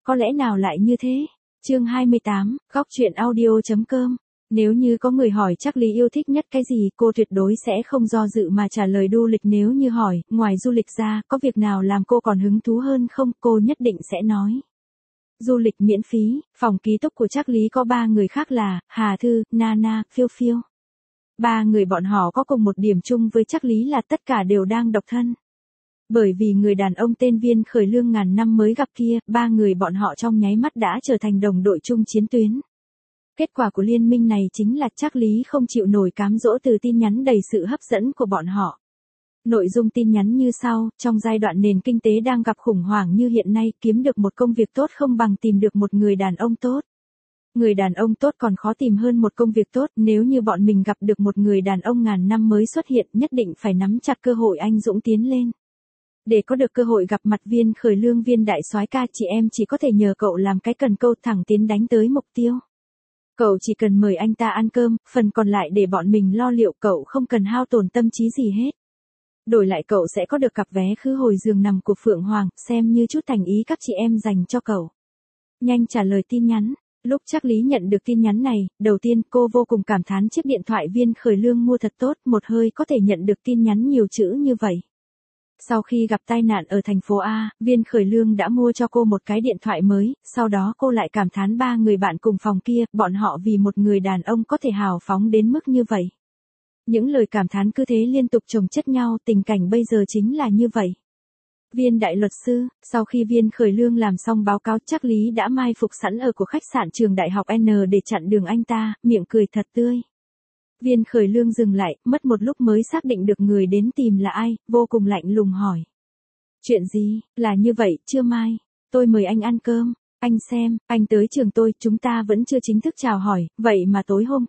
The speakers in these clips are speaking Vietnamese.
có lẽ nào lại như thế? Chương 28, góc truyện audio.com. Nếu như có người hỏi Trác Lý yêu thích nhất cái gì, cô tuyệt đối sẽ không do dự mà trả lời du lịch. Nếu như hỏi, ngoài du lịch ra, có việc nào làm cô còn hứng thú hơn không, cô nhất định sẽ nói du lịch miễn phí. Phòng ký túc của Trác Lý có 3 người khác là Hà Thư, Nana, Phiêu Phiêu. 3 người bọn họ có cùng một điểm chung với Trác Lý là tất cả đều đang độc thân. Bởi vì người đàn ông tên Viên Khởi Lương ngàn năm mới gặp kia, 3 người bọn họ trong nháy mắt đã trở thành đồng đội chung chiến tuyến. Kết quả của liên minh này chính là Trác Lý không chịu nổi cám dỗ từ tin nhắn đầy sự hấp dẫn của bọn họ. Nội dung tin nhắn như sau: trong giai đoạn nền kinh tế đang gặp khủng hoảng như hiện nay, kiếm được một công việc tốt không bằng tìm được một người đàn ông tốt. Người đàn ông tốt còn khó tìm hơn một công việc tốt, nếu như bọn mình gặp được một người đàn ông ngàn năm mới xuất hiện, nhất định phải nắm chặt cơ hội anh dũng tiến lên. Để có được cơ hội gặp mặt Viên Khởi Lương, Viên đại soái ca, chị em chỉ có thể nhờ cậu làm cái cần câu, thẳng tiến đánh tới mục tiêu. Cậu chỉ cần mời anh ta ăn cơm, phần còn lại để bọn mình lo liệu, cậu không cần hao tổn tâm trí gì hết. Đổi lại cậu sẽ có được cặp vé khứ hồi giường nằm của Phượng Hoàng, xem như chút thành ý các chị em dành cho cậu. Nhanh trả lời tin nhắn. Lúc Trác Lý nhận được tin nhắn này, đầu tiên cô vô cùng cảm thán chiếc điện thoại Viên Khởi Lương mua thật tốt, một hơi có thể nhận được tin nhắn nhiều chữ như vậy. Sau khi gặp tai nạn ở thành phố A, Viên Khởi Lương đã mua cho cô một cái điện thoại mới, sau đó cô lại cảm thán 3 người bạn cùng phòng kia, bọn họ vì một người đàn ông có thể hào phóng đến mức như vậy. Những lời cảm thán cứ thế liên tục chồng chất nhau, tình cảnh bây giờ chính là như vậy. Viên đại luật sư, sau khi Viên Khởi Lương làm xong báo cáo, Trác Lý đã mai phục sẵn ở của khách sạn trường đại học N để chặn đường anh ta, miệng cười thật tươi. Viên Khởi Lương dừng lại, mất một lúc mới xác định được người đến tìm là ai, vô cùng lạnh lùng hỏi. Chuyện gì, là như vậy, chưa mai, tôi mời anh ăn cơm, anh xem, anh tới trường tôi, chúng ta vẫn chưa chính thức chào hỏi, vậy mà tối hôm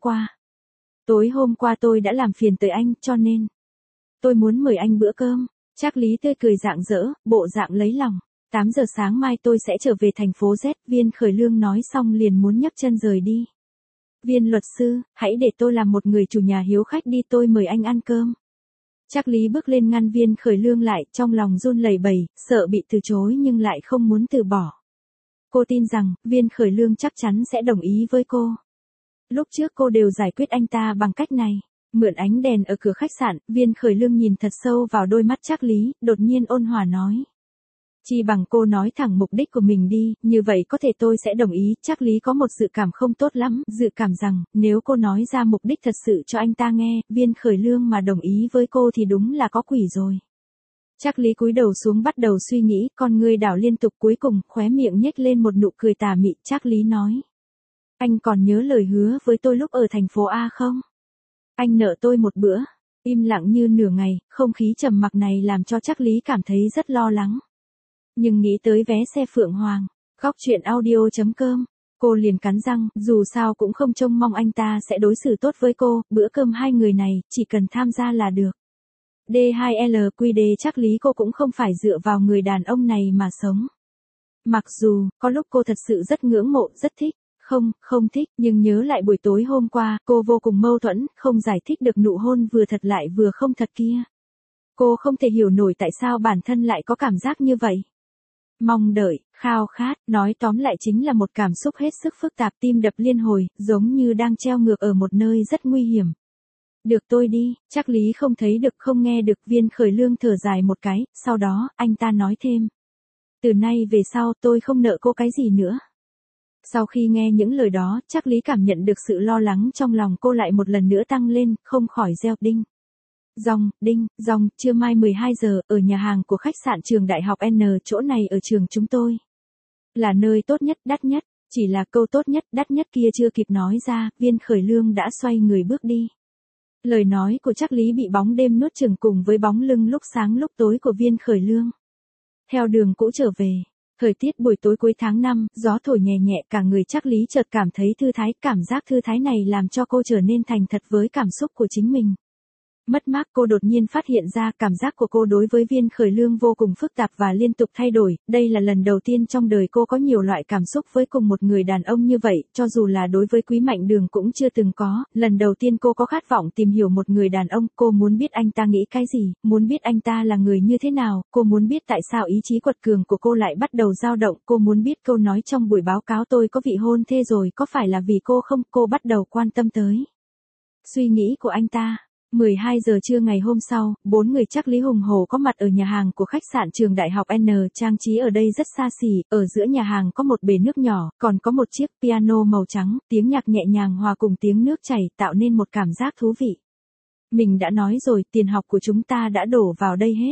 qua tôi đã làm phiền tới anh, cho nên tôi muốn mời anh bữa cơm. Trác Lý tươi cười rạng rỡ, bộ dạng lấy lòng. 8 giờ sáng mai tôi sẽ trở về thành phố Z, Viên Khởi Lương nói xong liền muốn nhấc chân rời đi. Viên luật sư, hãy để tôi làm một người chủ nhà hiếu khách đi, tôi mời anh ăn cơm. Trác Lý bước lên ngăn Viên Khởi Lương lại, trong lòng run lẩy bẩy, sợ bị từ chối nhưng lại không muốn từ bỏ. Cô tin rằng, Viên Khởi Lương chắc chắn sẽ đồng ý với cô. Lúc trước cô đều giải quyết anh ta bằng cách này. Mượn ánh đèn ở cửa khách sạn, Viên Khởi Lương nhìn thật sâu vào đôi mắt Trác Lý, đột nhiên ôn hòa nói. Chi bằng cô nói thẳng mục đích của mình đi, như vậy có thể tôi sẽ đồng ý. Trác Lý có một dự cảm không tốt lắm, dự cảm rằng, nếu cô nói ra mục đích thật sự cho anh ta nghe, Viên Khởi Lương mà đồng ý với cô thì đúng là có quỷ rồi. Trác Lý cúi đầu xuống bắt đầu suy nghĩ, con ngươi đảo liên tục, cuối cùng, khóe miệng nhếch lên một nụ cười tà mị. Trác Lý nói. Anh còn nhớ lời hứa với tôi lúc ở thành phố A không? Anh nợ tôi một bữa. Im lặng như nửa ngày, không khí trầm mặc này làm cho Trác Lý cảm thấy rất lo lắng. Nhưng nghĩ tới vé xe Phượng Hoàng, góc truyện audio.com, cô liền cắn răng, dù sao cũng không trông mong anh ta sẽ đối xử tốt với cô, bữa cơm 2 người này, chỉ cần tham gia là được. D2LQD Trác Lý cô cũng không phải dựa vào người đàn ông này mà sống. Mặc dù, có lúc cô thật sự rất ngưỡng mộ, rất thích. Không thích, nhưng nhớ lại buổi tối hôm qua, cô vô cùng mâu thuẫn, không giải thích được nụ hôn vừa thật lại vừa không thật kia. Cô không thể hiểu nổi tại sao bản thân lại có cảm giác như vậy. Mong đợi, khao khát, nói tóm lại chính là một cảm xúc hết sức phức tạp, tim đập liên hồi, giống như đang treo ngược ở một nơi rất nguy hiểm. Được tôi đi, Trác Lý không thấy được không nghe được. Viên Khởi Lương thở dài một cái, sau đó, anh ta nói thêm. Từ nay về sau tôi không nợ cô cái gì nữa. Sau khi nghe những lời đó, Trác Lý cảm nhận được sự lo lắng trong lòng cô lại một lần nữa tăng lên, không khỏi reo đinh. Dong, trưa mai 12 giờ, ở nhà hàng của khách sạn trường đại học N, chỗ này ở trường chúng tôi. Là nơi tốt nhất, đắt nhất, chỉ là câu tốt nhất, đắt nhất kia chưa kịp nói ra, Viên Khởi Lương đã xoay người bước đi. Lời nói của Trác Lý bị bóng đêm nuốt chửng cùng với bóng lưng lúc sáng lúc tối của Viên Khởi Lương. Theo đường cũ trở về. Thời tiết buổi tối cuối tháng 5, gió thổi nhẹ nhẹ, cả người Trác Lý chợt cảm thấy thư thái, cảm giác thư thái này làm cho cô trở nên thành thật với cảm xúc của chính mình. Mất mát cô đột nhiên phát hiện ra cảm giác của cô đối với Viên Khởi Lương vô cùng phức tạp và liên tục thay đổi, đây là lần đầu tiên trong đời cô có nhiều loại cảm xúc với cùng một người đàn ông như vậy, cho dù là đối với Quý Mạnh Đường cũng chưa từng có, lần đầu tiên cô có khát vọng tìm hiểu một người đàn ông, cô muốn biết anh ta nghĩ cái gì, muốn biết anh ta là người như thế nào, cô muốn biết tại sao ý chí quật cường của cô lại bắt đầu dao động, cô muốn biết câu nói trong buổi báo cáo tôi có vị hôn thê rồi có phải là vì cô không, cô bắt đầu quan tâm tới suy nghĩ của anh ta. 12 giờ trưa ngày hôm sau, 4 người chắc Lý hùng hổ có mặt ở nhà hàng của khách sạn trường đại học N, trang trí ở đây rất xa xỉ, ở giữa nhà hàng có một bể nước nhỏ, còn có một chiếc piano màu trắng, tiếng nhạc nhẹ nhàng hòa cùng tiếng nước chảy tạo nên một cảm giác thú vị. Mình đã nói rồi, tiền học của chúng ta đã đổ vào đây hết.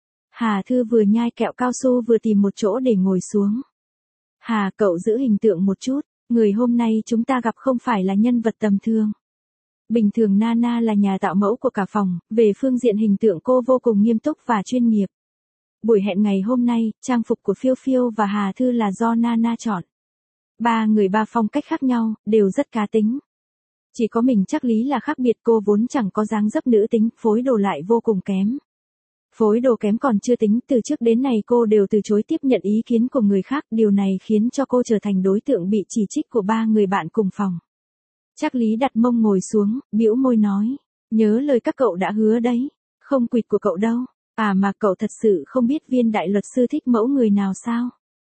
Hà Thư vừa nhai kẹo cao su vừa tìm một chỗ để ngồi xuống. Hà, cậu giữ hình tượng một chút, người hôm nay chúng ta gặp không phải là nhân vật tầm thường. Bình thường Nana là nhà tạo mẫu của cả phòng, về phương diện hình tượng cô vô cùng nghiêm túc và chuyên nghiệp. Buổi hẹn ngày hôm nay, trang phục của Phiêu Phiêu và Hà Thư là do Nana chọn. Ba người ba phong cách khác nhau, đều rất cá tính. Chỉ có mình chắc Lý là khác biệt, cô vốn chẳng có dáng dấp nữ tính, phối đồ lại vô cùng kém. Phối đồ kém còn chưa tính, từ trước đến nay cô đều từ chối tiếp nhận ý kiến của người khác, điều này khiến cho cô trở thành đối tượng bị chỉ trích của ba người bạn cùng phòng. Trác Lý đặt mông ngồi xuống, bĩu môi nói, nhớ lời các cậu đã hứa đấy, không quỵt của cậu đâu, à mà cậu thật sự không biết Viên đại luật sư thích mẫu người nào sao?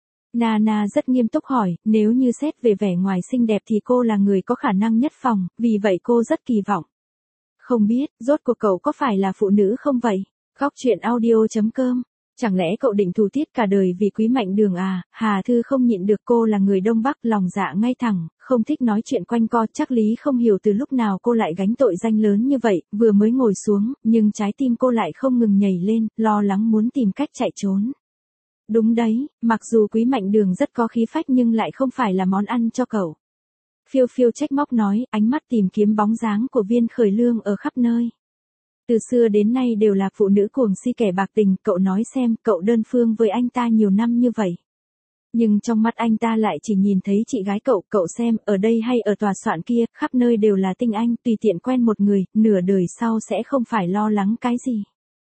Nana rất nghiêm túc hỏi, nếu như xét về vẻ ngoài xinh đẹp thì cô là người có khả năng nhất phòng, vì vậy cô rất kỳ vọng. Không biết, rốt cuộc cậu có phải là phụ nữ không vậy? Góc truyện audio.com. Chẳng lẽ cậu định thù thiết cả đời vì Quý Mạnh Đường à? Hà Thư không nhịn được, cô là người Đông Bắc, lòng dạ ngay thẳng, không thích nói chuyện quanh co. Chắc Lý không hiểu từ lúc nào cô lại gánh tội danh lớn như vậy, vừa mới ngồi xuống, nhưng trái tim cô lại không ngừng nhảy lên, lo lắng muốn tìm cách chạy trốn. Đúng đấy, mặc dù Quý Mạnh Đường rất có khí phách nhưng lại không phải là món ăn cho cậu. Phiêu Phiêu trách móc nói, ánh mắt tìm kiếm bóng dáng của Viên Khởi Lương ở khắp nơi. Từ xưa đến nay đều là phụ nữ cuồng si kẻ bạc tình, cậu nói xem, cậu đơn phương với anh ta nhiều năm như vậy. Nhưng trong mắt anh ta lại chỉ nhìn thấy chị gái cậu, cậu xem, ở đây hay ở tòa soạn kia, khắp nơi đều là tinh anh, tùy tiện quen một người, nửa đời sau sẽ không phải lo lắng cái gì.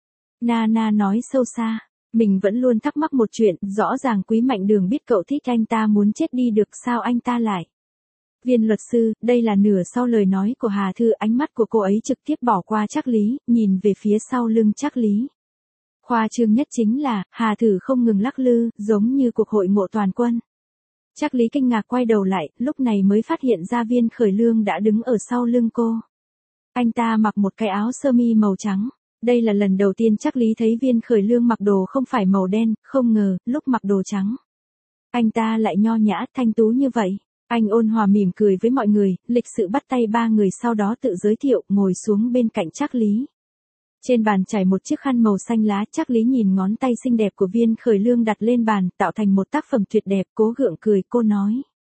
Nana nói sâu xa, mình vẫn luôn thắc mắc một chuyện, rõ ràng Quý Mạnh Đường biết cậu thích anh ta muốn chết đi được, sao anh ta lại. Viên luật sư, đây là nửa sau lời nói của Hà Thư, ánh mắt của cô ấy trực tiếp bỏ qua Trác Lý, nhìn về phía sau lưng Trác Lý. Khoa trương nhất chính là, Hà Thư không ngừng lắc lư, giống như cuộc hội ngộ toàn quân. Trác Lý kinh ngạc quay đầu lại, lúc này mới phát hiện ra Viên Khởi Lương đã đứng ở sau lưng cô. Anh ta mặc một cái áo sơ mi màu trắng. Đây là lần đầu tiên Trác Lý thấy Viên Khởi Lương mặc đồ không phải màu đen, không ngờ, lúc mặc đồ trắng. Anh ta lại nho nhã, thanh tú như vậy. Anh ôn hòa mỉm cười với mọi người, lịch sự bắt tay ba người sau đó tự giới thiệu, ngồi xuống bên cạnh Trác Lý. Trên bàn trải một chiếc khăn màu xanh lá, Trác Lý nhìn ngón tay xinh đẹp của Viên Khởi Lương đặt lên bàn, tạo thành một tác phẩm tuyệt đẹp, cố gượng cười, cô nói.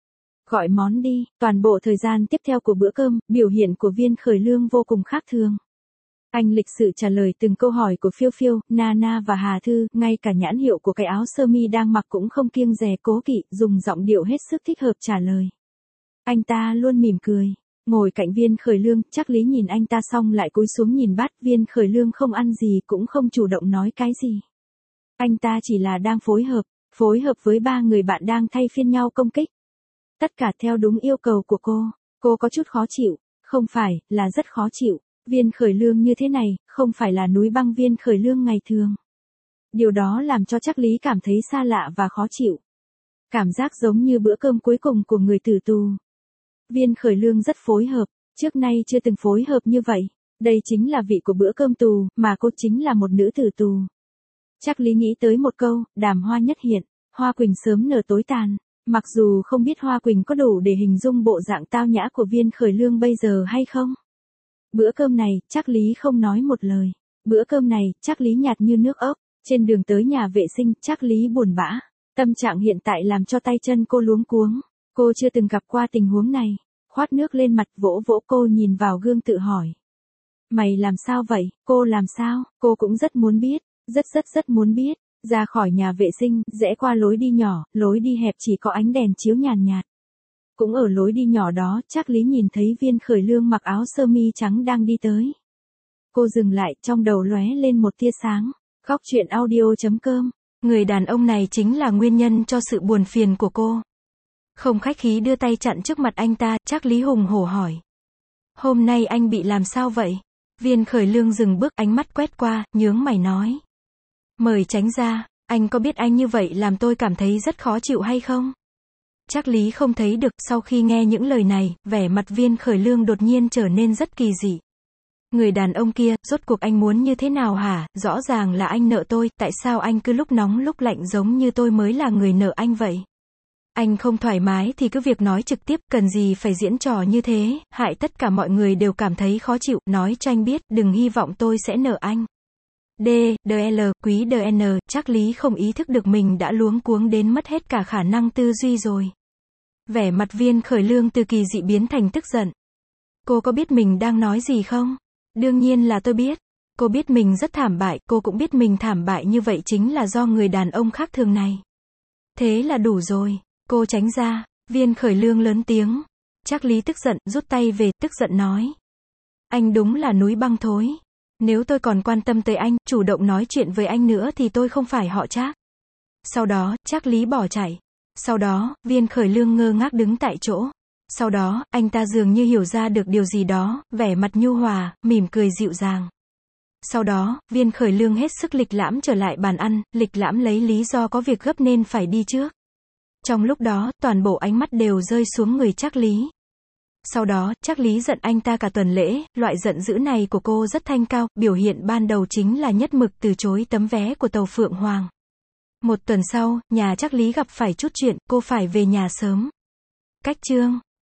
Gọi món đi, toàn bộ thời gian tiếp theo của bữa cơm, biểu hiện của Viên Khởi Lương vô cùng khác thường. Anh lịch sự trả lời từng câu hỏi của Phiêu Phiêu, Nana và Hà Thư, ngay cả nhãn hiệu của cái áo sơ mi đang mặc cũng không kiêng dè cố kỵ, dùng giọng điệu hết sức thích hợp trả lời. Anh ta luôn mỉm cười, ngồi cạnh Viên Khởi Lương, Trác Lý nhìn anh ta xong lại cúi xuống nhìn bát, Viên Khởi Lương không ăn gì cũng không chủ động nói cái gì. Anh ta chỉ là đang phối hợp với ba người bạn đang thay phiên nhau công kích. Tất cả theo đúng yêu cầu của cô có chút khó chịu, không phải, là rất khó chịu. Viên Khởi Lương như thế này, không phải là núi băng Viên Khởi Lương ngày thường. Điều đó làm cho Trác Lý cảm thấy xa lạ và khó chịu. Cảm giác giống như bữa cơm cuối cùng của người tử tù. Viên Khởi Lương rất phối hợp, trước nay chưa từng phối hợp như vậy. Đây chính là vị của bữa cơm tù, mà cô chính là một nữ tử tù. Trác Lý nghĩ tới một câu, đàm hoa nhất hiện, hoa quỳnh sớm nở tối tàn. Mặc dù không biết hoa quỳnh có đủ để hình dung bộ dạng tao nhã của Viên Khởi Lương bây giờ hay không. Bữa cơm này, Trác Lý không nói một lời. Bữa cơm này, Trác Lý nhạt như nước ốc. Trên đường tới nhà vệ sinh, Trác Lý buồn bã. Tâm trạng hiện tại làm cho tay chân cô luống cuống. Cô chưa từng gặp qua tình huống này. Khoát nước lên mặt, vỗ vỗ, cô nhìn vào gương tự hỏi. Mày làm sao vậy? Cô làm sao? Cô cũng rất muốn biết. Rất muốn biết. Ra khỏi nhà vệ sinh, rẽ qua lối đi nhỏ, lối đi hẹp chỉ có ánh đèn chiếu nhàn nhạt. Cũng ở lối đi nhỏ đó, Trác Lý nhìn thấy Viên Khởi Lương mặc áo sơ mi trắng đang đi tới. Cô dừng lại, trong đầu lóe lên một tia sáng. Góc truyện audio.com. Người đàn ông này chính là nguyên nhân cho sự buồn phiền của cô. Không khách khí đưa tay chặn trước mặt anh ta, Trác Lý hùng hổ hỏi. Hôm nay anh bị làm sao vậy? Viên Khởi Lương dừng bước, ánh mắt quét qua, nhướng mày nói. Mời tránh ra, anh có biết anh như vậy làm tôi cảm thấy rất khó chịu hay không? Trác Lý không thấy được, sau khi nghe những lời này, vẻ mặt Viên Khởi Lương đột nhiên trở nên rất kỳ dị. Người đàn ông kia, rốt cuộc anh muốn như thế nào hả? Rõ ràng là anh nợ tôi, tại sao anh cứ lúc nóng lúc lạnh giống như tôi mới là người nợ anh vậy? Anh không thoải mái thì cứ việc nói trực tiếp, cần gì phải diễn trò như thế, hại tất cả mọi người đều cảm thấy khó chịu, nói cho anh biết, đừng hy vọng tôi sẽ nợ anh. Quý DN, Trác Lý không ý thức được mình đã luống cuống đến mất hết cả khả năng tư duy rồi. Vẻ mặt Viên Khởi Lương từ kỳ dị biến thành tức giận. Cô có biết mình đang nói gì không? Đương nhiên là tôi biết. Cô biết mình rất thảm bại, cô cũng biết mình thảm bại như vậy chính là do người đàn ông khác thường này. Thế là đủ rồi. Cô tránh ra. Viên Khởi Lương lớn tiếng. Trác Lý tức giận, rút tay về, tức giận nói. Anh đúng là núi băng thối. Nếu tôi còn quan tâm tới anh, chủ động nói chuyện với anh nữa thì tôi không phải họ Trác. Sau đó, Trác Lý bỏ chạy. Sau đó, Viên Khởi Lương ngơ ngác đứng tại chỗ. Sau đó, anh ta dường như hiểu ra được điều gì đó, vẻ mặt nhu hòa, mỉm cười dịu dàng. Sau đó, Viên Khởi Lương hết sức lịch lãm trở lại bàn ăn, lịch lãm lấy lý do có việc gấp nên phải đi trước. Trong lúc đó, toàn bộ ánh mắt đều rơi xuống người Trác Lý. Sau đó, Trác Lý giận anh ta cả tuần lễ, loại giận dữ này của cô rất thanh cao, biểu hiện ban đầu chính là nhất mực từ chối tấm vé của tàu Phượng Hoàng. Một tuần sau, nhà Trác Lý gặp phải chút chuyện, cô phải về nhà sớm. Cách chương